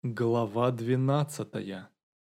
Глава 12.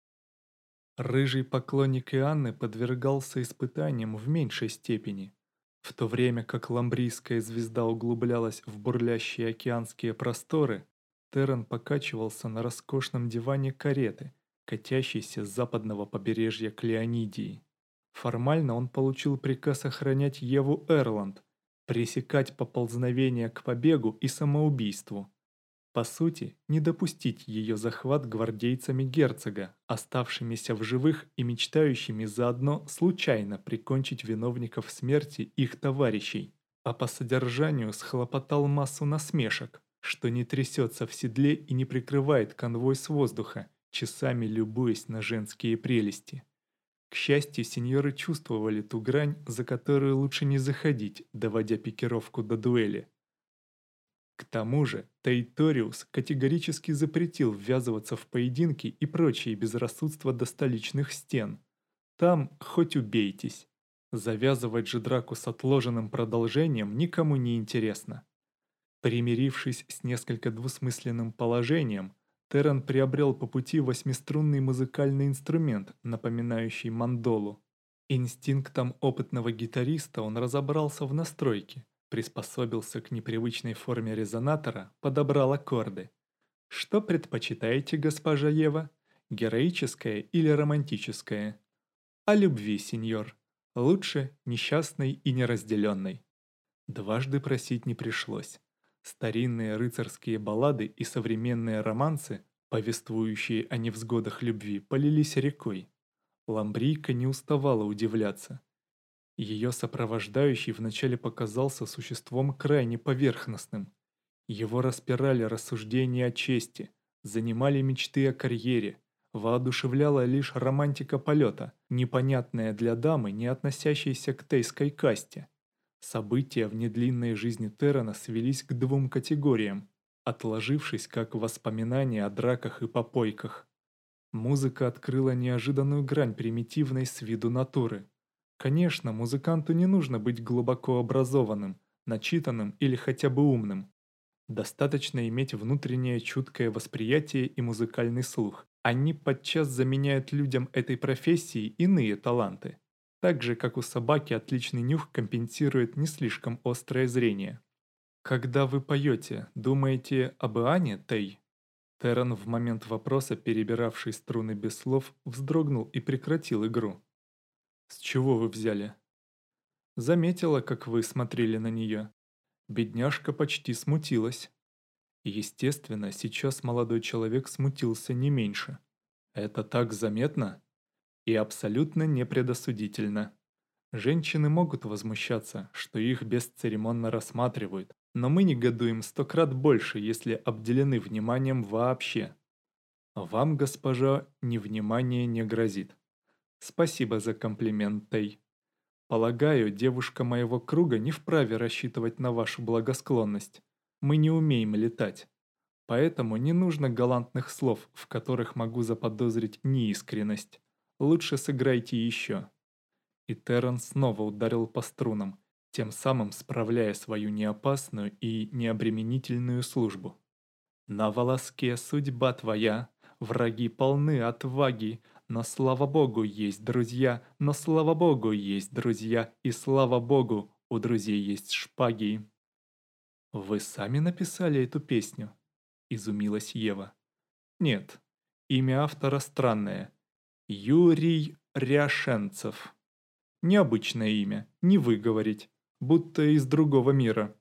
Рыжий поклонник Иоанны подвергался испытаниям в меньшей степени, в то время как ламбрийская звезда углублялась в бурлящие океанские просторы. Террен покачивался на роскошном диване кареты, катящейся с западного побережья к Леонидии. Формально он получил приказ охранять Еву Эрланд, пресекать поползновения к побегу и самоубийству. По сути, не допустить ее захват гвардейцами герцога, оставшимися в живых и мечтающими заодно случайно прикончить виновников смерти их товарищей, а по содержанию схлопотал массу насмешек, что не трясется в седле и не прикрывает конвой с воздуха, часами любуясь на женские прелести. К счастью, сеньоры чувствовали ту грань, за которую лучше не заходить, доводя пикировку до дуэли. К тому же, Тейториус категорически запретил ввязываться в поединки и прочие безрассудства до столичных стен. Там хоть убейтесь. Завязывать же драку с отложенным продолжением никому не интересно. Примирившись с несколько двусмысленным положением, Террен приобрел по пути восьмиструнный музыкальный инструмент, напоминающий мандолу. Инстинктом опытного гитариста он разобрался в настройке, приспособился к непривычной форме резонатора, подобрал аккорды. Что предпочитаете, госпожа Ева? Героическое или романтическое? О любви, сеньор. Лучше несчастной и неразделенной. Дважды просить не пришлось. Старинные рыцарские баллады и современные романсы, повествующие о невзгодах любви, полились рекой. Ламбрийка не уставала удивляться. Ее сопровождающий вначале показался существом крайне поверхностным. Его распирали рассуждения о чести, занимали мечты о карьере, воодушевляла лишь романтика полета, непонятная для дамы, не относящейся к тейской касте. События в недлинной жизни Террена свелись к двум категориям, отложившись как воспоминания о драках и попойках. Музыка открыла неожиданную грань примитивной с виду натуры. Конечно, музыканту не нужно быть глубоко образованным, начитанным или хотя бы умным. Достаточно иметь внутреннее чуткое восприятие и музыкальный слух. Они подчас заменяют людям этой профессии иные таланты. Так же, как у собаки отличный нюх компенсирует не слишком острое зрение. Когда вы поете, думаете об Иоанне, Тей? Террен в момент вопроса, перебиравший струны без слов, вздрогнул и прекратил игру. «С чего вы взяли?» Заметила, как вы смотрели на нее. Бедняжка почти смутилась. Естественно, сейчас молодой человек смутился не меньше. Это так заметно и абсолютно непредосудительно. Женщины могут возмущаться, что их бесцеремонно рассматривают, но мы негодуем 100 крат больше, если обделены вниманием вообще. Вам, госпожа, невнимание не грозит. Спасибо за комплимент, Тей. Полагаю, девушка моего круга не вправе рассчитывать на вашу благосклонность. Мы не умеем летать. Поэтому не нужно галантных слов, в которых могу заподозрить неискренность. Лучше сыграйте еще. И Террен снова ударил по струнам, тем самым справляя свою неопасную и необременительную службу. На волоске судьба твоя, враги полны отваги, но слава богу есть друзья, но слава богу есть друзья, и слава богу у друзей есть шпаги. «Вы сами написали эту песню?» – изумилась Ева. «Нет, имя автора странное. Юрий Ряшенцев. Необычное имя, не выговорить, будто из другого мира».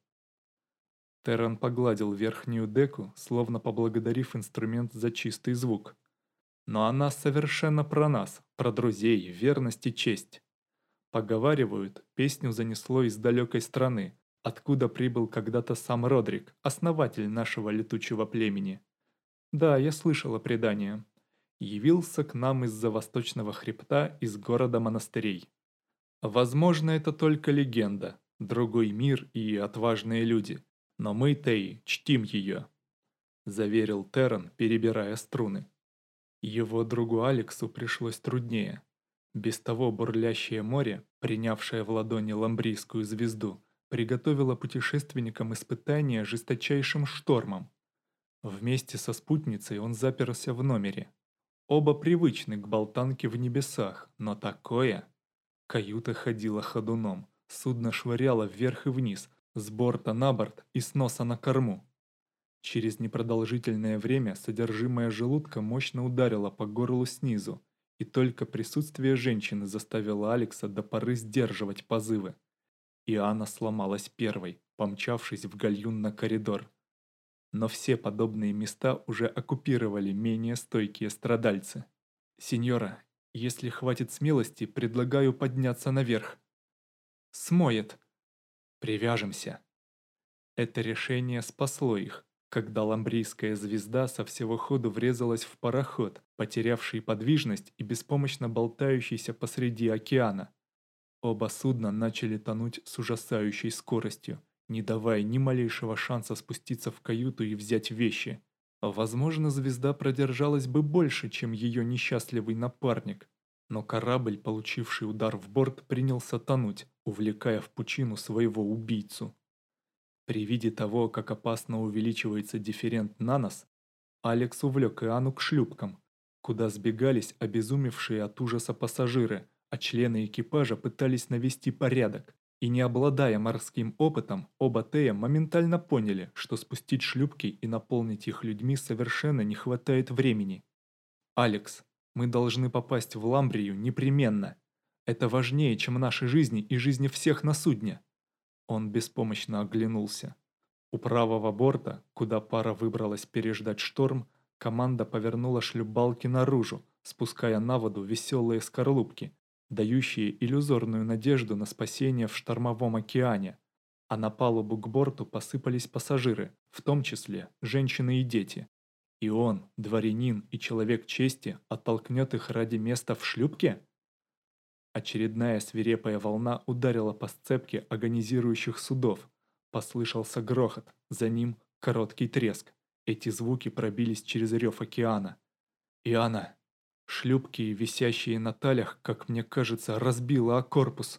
Террен погладил верхнюю деку, словно поблагодарив инструмент за чистый звук. «Но она совершенно про нас, про друзей, верность и честь. Поговаривают, песню занесло из далекой страны, откуда прибыл когда-то сам Родрик, основатель нашего летучего племени. Да, я слышала предание. Явился к нам из-за восточного хребта, из города монастырей. Возможно, это только легенда, другой мир и отважные люди. Но мы, Теи, чтим ее», – заверил Террен, перебирая струны. Его другу Алексу пришлось труднее. Без того бурлящее море, принявшее в ладони ламбрийскую звезду, приготовило путешественникам испытания жесточайшим штормом. Вместе со спутницей он заперся в номере. Оба привычны к болтанке в небесах, но такое... Каюта ходила ходуном, судно швыряло вверх и вниз, с борта на борт и с носа на корму. Через непродолжительное время содержимое желудка мощно ударило по горлу снизу, и только присутствие женщины заставило Алекса до поры сдерживать позывы. И Анна сломалась первой, помчавшись в гальюн на коридор. Но все подобные места уже оккупировали менее стойкие страдальцы. «Сеньора, если хватит смелости, предлагаю подняться наверх». «Смоет». «Привяжемся». Это решение спасло их, когда ламбрийская звезда со всего ходу врезалась в пароход, потерявший подвижность и беспомощно болтающийся посреди океана. Оба судна начали тонуть с ужасающей скоростью, не давая ни малейшего шанса спуститься в каюту и взять вещи. Возможно, звезда продержалась бы больше, чем ее несчастливый напарник, но корабль, получивший удар в борт, принялся тонуть, увлекая в пучину своего убийцу. При виде того, как опасно увеличивается дифферент на нос, Алекс увлек Иоанну к шлюпкам, куда сбегались обезумевшие от ужаса пассажиры, а члены экипажа пытались навести порядок. И не обладая морским опытом, оба Тея моментально поняли, что спустить шлюпки и наполнить их людьми совершенно не хватает времени. «Алекс, мы должны попасть в Ламбрию непременно. Это важнее, чем наши жизни и жизни всех на судне». Он беспомощно оглянулся. У правого борта, куда пара выбралась переждать шторм, команда повернула шлюпбалки наружу, спуская на воду веселые скорлупки, дающие иллюзорную надежду на спасение в штормовом океане. А на палубу к борту посыпались пассажиры, в том числе женщины и дети. И он, дворянин и человек чести, оттолкнет их ради места в шлюпке? Очередная свирепая волна ударила по сцепке агонизирующих судов. Послышался грохот, за ним короткий треск. Эти звуки пробились через рев океана. «Иоанна!» Шлюпки, висящие на талях, как мне кажется, разбило о корпус.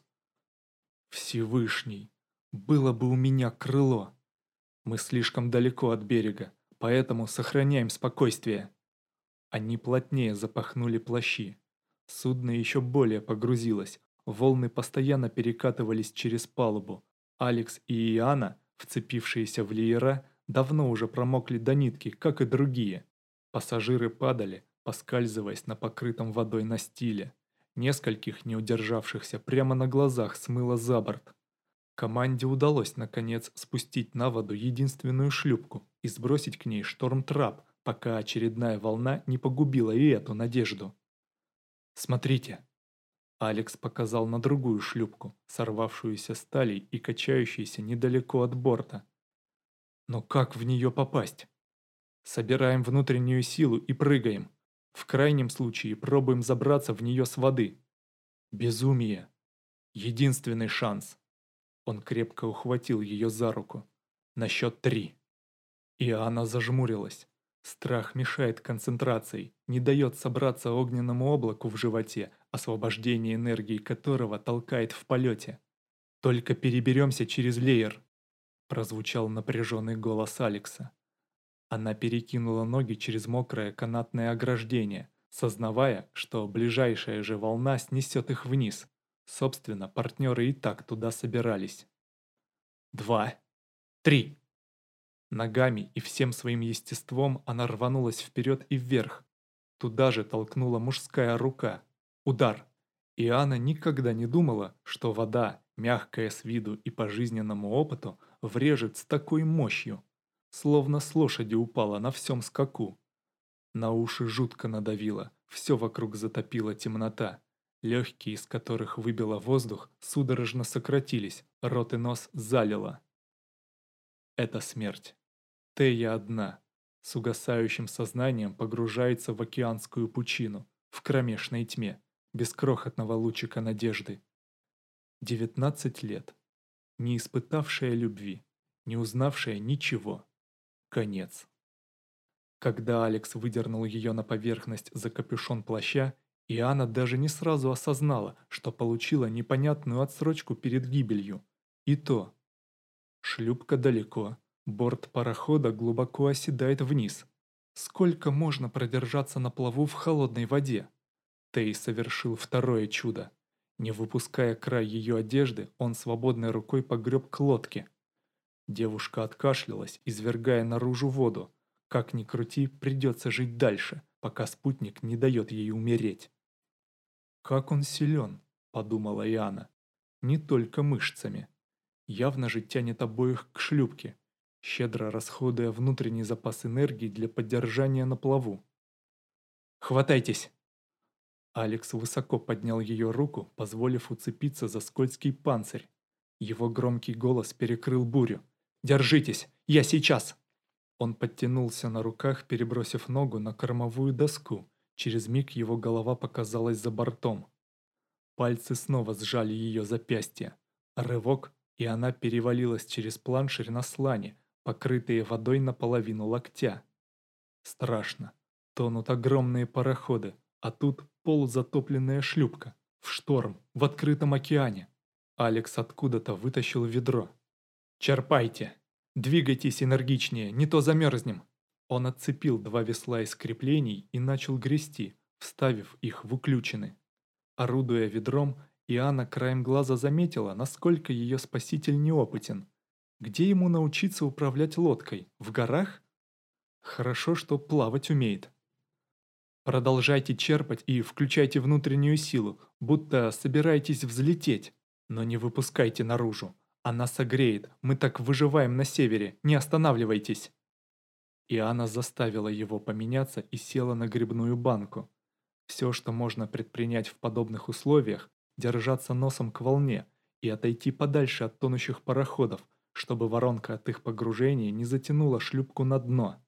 «Всевышний! Было бы у меня крыло!» Мы слишком далеко от берега, поэтому сохраняем спокойствие. Они плотнее запахнули плащи. Судно еще более погрузилось, волны постоянно перекатывались через палубу. Алекс и Иоанна, вцепившиеся в леера, давно уже промокли до нитки, как и другие. Пассажиры падали, поскальзываясь на покрытом водой настиле. Нескольких, не удержавшихся, прямо на глазах смыло за борт. Команде удалось, наконец, спустить на воду единственную шлюпку и сбросить к ней шторм-трап, пока очередная волна не погубила и эту надежду. «Смотрите!» Алекс показал на другую шлюпку, сорвавшуюся с талий и качающуюся недалеко от борта. «Но как в нее попасть?» «Собираем внутреннюю силу и прыгаем. В крайнем случае пробуем забраться в нее с воды. Безумие! Единственный шанс!» Он крепко ухватил ее за руку. «На счет 3». И она зажмурилась. Страх мешает концентрации, не дает собраться огненному облаку в животе, освобождение энергии которого толкает в полете. «Только переберемся через леер», – прозвучал напряженный голос Алекса. Она перекинула ноги через мокрое канатное ограждение, сознавая, что ближайшая же волна снесет их вниз. Собственно, партнеры и так туда собирались. 2, 3. Ногами и всем своим естеством она рванулась вперед и вверх. Туда же толкнула мужская рука. Удар. И Анна никогда не думала, что вода, мягкая с виду и по жизненному опыту, врежет с такой мощью. Словно с лошади упала на всем скаку. На уши жутко надавило, все вокруг затопила темнота. Легкие, из которых выбило воздух, судорожно сократились, рот и нос залило. Это смерть. Тея одна, с угасающим сознанием погружается в океанскую пучину, в кромешной тьме, без крохотного лучика надежды. 19 лет. Не испытавшая любви, не узнавшая ничего. Конец. Когда Алекс выдернул ее на поверхность за капюшон плаща, Иоанна даже не сразу осознала, что получила непонятную отсрочку перед гибелью. И то. Шлюпка далеко, Борт парохода глубоко оседает вниз. Сколько можно продержаться на плаву в холодной воде? Тей совершил второе чудо. Не выпуская край ее одежды, он свободной рукой погреб к лодке. Девушка откашлялась, извергая наружу воду. Как ни крути, придется жить дальше, пока спутник не дает ей умереть. «Как он силен», — подумала Иоанна. «Не только мышцами. Явно же тянет обоих к шлюпке, щедро расходуя внутренний запас энергии для поддержания на плаву. «Хватайтесь!» Алекс высоко поднял ее руку, позволив уцепиться за скользкий панцирь. Его громкий голос перекрыл бурю. «Держитесь! Я сейчас!» Он подтянулся на руках, перебросив ногу на кормовую доску. Через миг его голова показалась за бортом. Пальцы снова сжали ее запястье. Рывок, и она перевалилась через планширь на слане, покрытые водой наполовину локтя. Страшно. Тонут огромные пароходы, а тут полузатопленная шлюпка. В шторм, в открытом океане. Алекс откуда-то вытащил ведро. «Черпайте! Двигайтесь энергичнее, не то замерзнем!» Он отцепил два весла из креплений и начал грести, вставив их в уключины. Орудуя ведром, Иоанна краем глаза заметила, насколько ее спаситель неопытен. Где ему научиться управлять лодкой? В горах? Хорошо, что плавать умеет. Продолжайте черпать и включайте внутреннюю силу, будто собираетесь взлететь. Но не выпускайте наружу. Она согреет, мы так выживаем на севере, не останавливайтесь. Иоанна заставила его поменяться и села на грибную банку. Все, что можно предпринять в подобных условиях, держаться носом к волне и отойти подальше от тонущих пароходов, чтобы воронка от их погружения не затянула шлюпку на дно.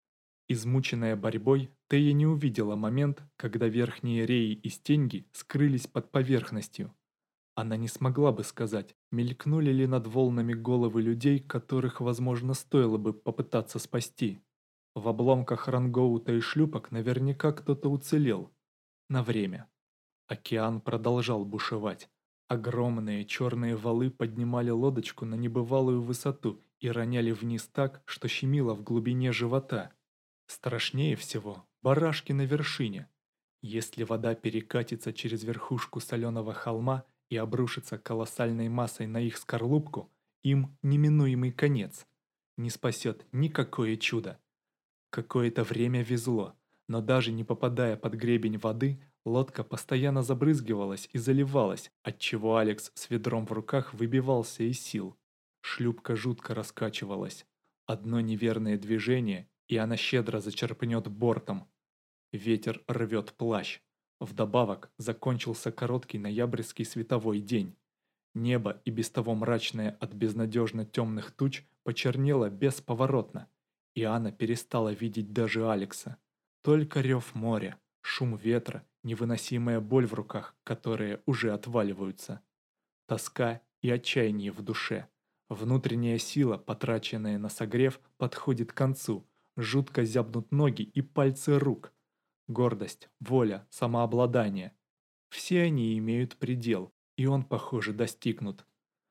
Измученная борьбой, Тея не увидела момент, когда верхние реи и стеньги скрылись под поверхностью. Она не смогла бы сказать, мелькнули ли над волнами головы людей, которых, возможно, стоило бы попытаться спасти. В обломках рангоута и шлюпок наверняка кто-то уцелел. На время. Океан продолжал бушевать. Огромные черные валы поднимали лодочку на небывалую высоту и роняли вниз так, что щемило в глубине живота. Страшнее всего барашки на вершине. Если вода перекатится через верхушку соленого холма и обрушится колоссальной массой на их скорлупку, им неминуемый конец. Не спасет никакое чудо. Какое-то время везло, но даже не попадая под гребень воды, лодка постоянно забрызгивалась и заливалась, отчего Алекс с ведром в руках выбивался из сил. Шлюпка жутко раскачивалась. Одно неверное движение, и она щедро зачерпнет бортом. Ветер рвет плащ. Вдобавок закончился короткий ноябрьский световой день. Небо, и без того мрачное от безнадежно темных туч, почернело бесповоротно. И Анна перестала видеть даже Алекса. Только рев моря, шум ветра, невыносимая боль в руках, которые уже отваливаются. Тоска и отчаяние в душе. Внутренняя сила, потраченная на согрев, подходит к концу. Жутко зябнут ноги и пальцы рук. Гордость, воля, самообладание. Все они имеют предел, и он, похоже, достигнут.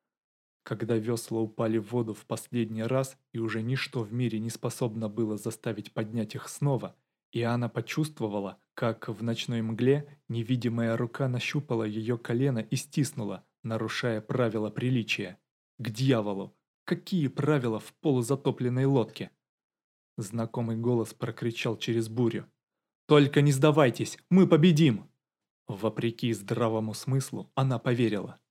Когда весла упали в воду в последний раз, и уже ничто в мире не способно было заставить поднять их снова, Иоанна почувствовала, как в ночной мгле невидимая рука нащупала ее колено и стиснула, нарушая правила приличия. К дьяволу! Какие правила в полузатопленной лодке? Знакомый голос прокричал через бурю. «Только не сдавайтесь! Мы победим!» Вопреки здравому смыслу, она поверила.